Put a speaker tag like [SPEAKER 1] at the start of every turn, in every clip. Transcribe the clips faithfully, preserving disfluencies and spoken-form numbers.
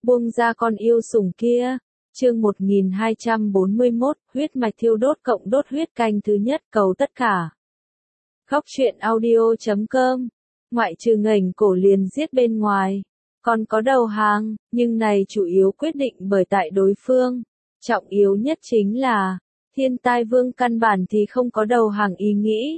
[SPEAKER 1] buông ra con yêu sủng kia. Chương một nghìn hai trăm bốn mươi mốt, huyết mạch thiêu đốt cộng đốt huyết canh thứ nhất, cầu tất cả. Khóc chuyện audio chấm com. Ngoại trừ ngành cổ liền giết bên ngoài, còn có đầu hàng, nhưng này chủ yếu quyết định bởi tại đối phương. Trọng yếu nhất chính là, Thiên Tai Vương căn bản thì không có đầu hàng ý nghĩ.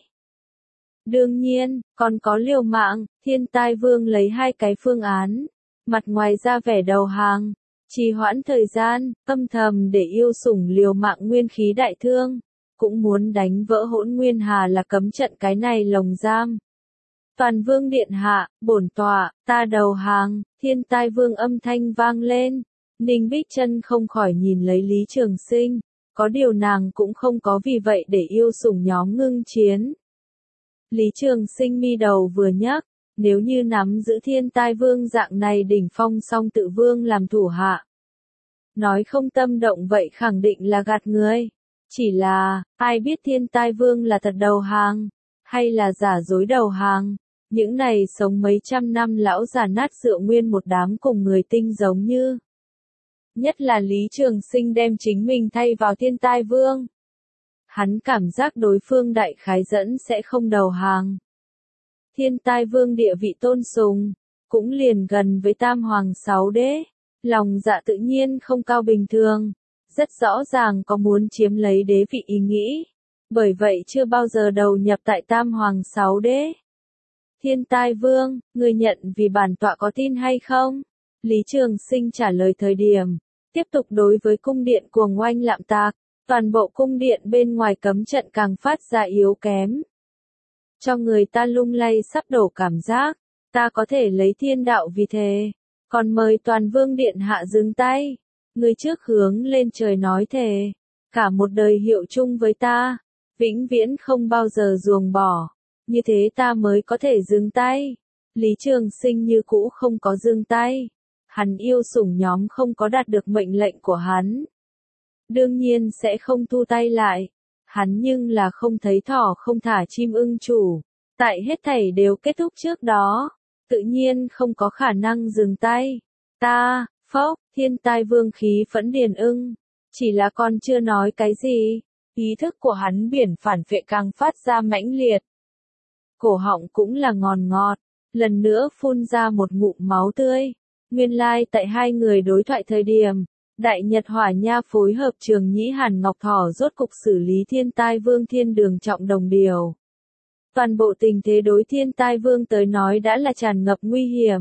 [SPEAKER 1] Đương nhiên, còn có liều mạng, Thiên Tai Vương lấy hai cái phương án. Mặt ngoài ra vẻ đầu hàng, trì hoãn thời gian, âm thầm để yêu sủng liều mạng nguyên khí đại thương, cũng muốn đánh vỡ Hỗn Nguyên Hà là cấm trận cái này lồng giam. Toàn Vương điện hạ, bổn tọa, ta đầu hàng, Thiên Tai Vương âm thanh vang lên. Ninh Bích Chân không khỏi nhìn lấy Lý Trường Sinh, có điều nàng cũng không có vì vậy để yêu sủng nhóm ngưng chiến. Lý Trường Sinh mi đầu vừa nhắc, nếu như nắm giữ Thiên Tai Vương dạng này đỉnh phong song tự vương làm thủ hạ, nói không tâm động vậy khẳng định là gạt người. Chỉ là, ai biết Thiên Tai Vương là thật đầu hàng, hay là giả dối đầu hàng. Những này sống mấy trăm năm lão già nát rượu nguyên một đám cùng người tinh giống như. Nhất là Lý Trường Sinh đem chính mình thay vào Thiên Tai Vương. Hắn cảm giác đối phương đại khái dẫn sẽ không đầu hàng. Thiên Tai Vương địa vị tôn sùng, cũng liền gần với Tam Hoàng Sáu Đế, lòng dạ tự nhiên không cao bình thường, rất rõ ràng có muốn chiếm lấy đế vị ý nghĩ, bởi vậy chưa bao giờ đầu nhập tại Tam Hoàng Sáu Đế. Thiên Tai Vương, người nhận vì bản tọa có tin hay không? Lý Trường Sinh trả lời thời điểm, tiếp tục đối với cung điện cuồng oanh lạm tạc, toàn bộ cung điện bên ngoài cấm trận càng phát ra yếu kém. Cho người ta lung lay sắp đổ cảm giác, ta có thể lấy thiên đạo vì thề, còn mời Toàn Vương điện hạ dừng tay, người trước hướng lên trời nói thề, cả một đời hiệu chung với ta, vĩnh viễn không bao giờ ruồng bỏ, như thế ta mới có thể dừng tay. Lý Trường Sinh như cũ không có dừng tay, hắn yêu sủng nhóm không có đạt được mệnh lệnh của hắn, đương nhiên sẽ không thu tay lại. Hắn nhưng là không thấy thỏ không thả chim ưng chủ, tại hết thảy đều kết thúc trước đó, tự nhiên không có khả năng dừng tay. Ta, phốc, Thiên Tai Vương khí phẫn điền ưng, chỉ là còn chưa nói cái gì, ý thức của hắn biển phản phệ càng phát ra mãnh liệt. Cổ họng cũng là ngòn ngọt, lần nữa phun ra một ngụm máu tươi. Nguyên lai tại hai người đối thoại thời điểm, Đại Nhật Hỏa Nha phối hợp Trường Nhĩ Hàn Ngọc Thỏ rốt cục xử lý Thiên Tai Vương thiên đường trọng đồng điều. Toàn bộ tình thế đối Thiên Tai Vương tới nói đã là tràn ngập nguy hiểm.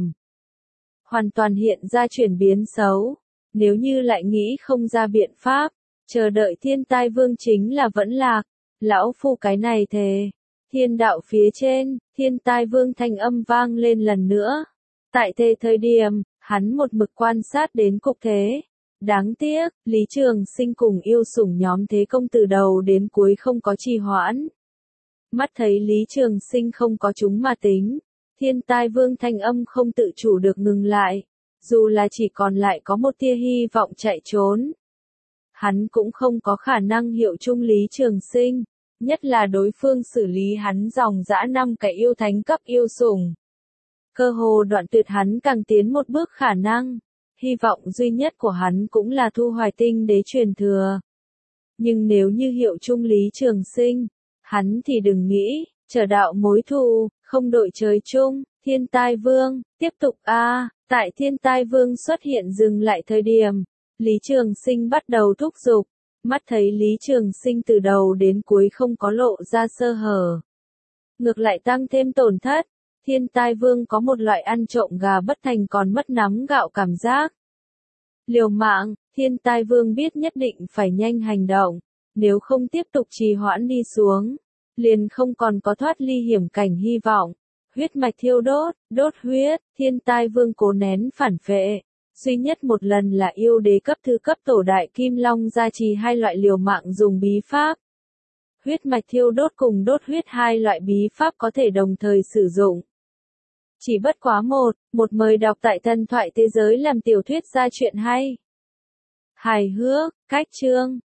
[SPEAKER 1] Hoàn toàn hiện ra chuyển biến xấu. Nếu như lại nghĩ không ra biện pháp, chờ đợi Thiên Tai Vương chính là vẫn lạc. Lão phu cái này thề. Thiên đạo phía trên, Thiên Tai Vương thanh âm vang lên lần nữa. Tại thề thời điểm, hắn một mực quan sát đến cục thế. Đáng tiếc, Lý Trường Sinh cùng yêu sủng nhóm thế công từ đầu đến cuối không có trì hoãn. Mắt thấy Lý Trường Sinh không có chúng mà tính, Thiên Tai Vương thanh âm không tự chủ được ngừng lại, dù là chỉ còn lại có một tia hy vọng chạy trốn. Hắn cũng không có khả năng hiệu chung Lý Trường Sinh, nhất là đối phương xử lý hắn dòng dã năm cái yêu thánh cấp yêu sủng. Cơ hồ đoạn tuyệt hắn càng tiến một bước khả năng. Hy vọng duy nhất của hắn cũng là thu hoài tinh đế truyền thừa. Nhưng nếu như hiệu chung Lý Trường Sinh, hắn thì đừng nghĩ, chờ đạo mối thù, không đội trời chung. Thiên Tai Vương, tiếp tục a à, tại Thiên Tai Vương xuất hiện dừng lại thời điểm, Lý Trường Sinh bắt đầu thúc giục, mắt thấy Lý Trường Sinh từ đầu đến cuối không có lộ ra sơ hở. Ngược lại tăng thêm tổn thất. Thiên Tai Vương có một loại ăn trộm gà bất thành còn mất nắm gạo cảm giác. Liều mạng, Thiên Tai Vương biết nhất định phải nhanh hành động, nếu không tiếp tục trì hoãn đi xuống, liền không còn có thoát ly hiểm cảnh hy vọng. Huyết mạch thiêu đốt, đốt huyết, Thiên Tai Vương cố nén phản phệ. Duy nhất một lần là yêu đế cấp thư cấp tổ đại Kim Long gia trì hai loại liều mạng dùng bí pháp. Huyết mạch thiêu đốt cùng đốt huyết hai loại bí pháp có thể đồng thời sử dụng. Chỉ bất quá một, một mời đọc tại Thần Thoại Thế Giới làm tiểu thuyết ra chuyện hay. Hài hước, cách chương,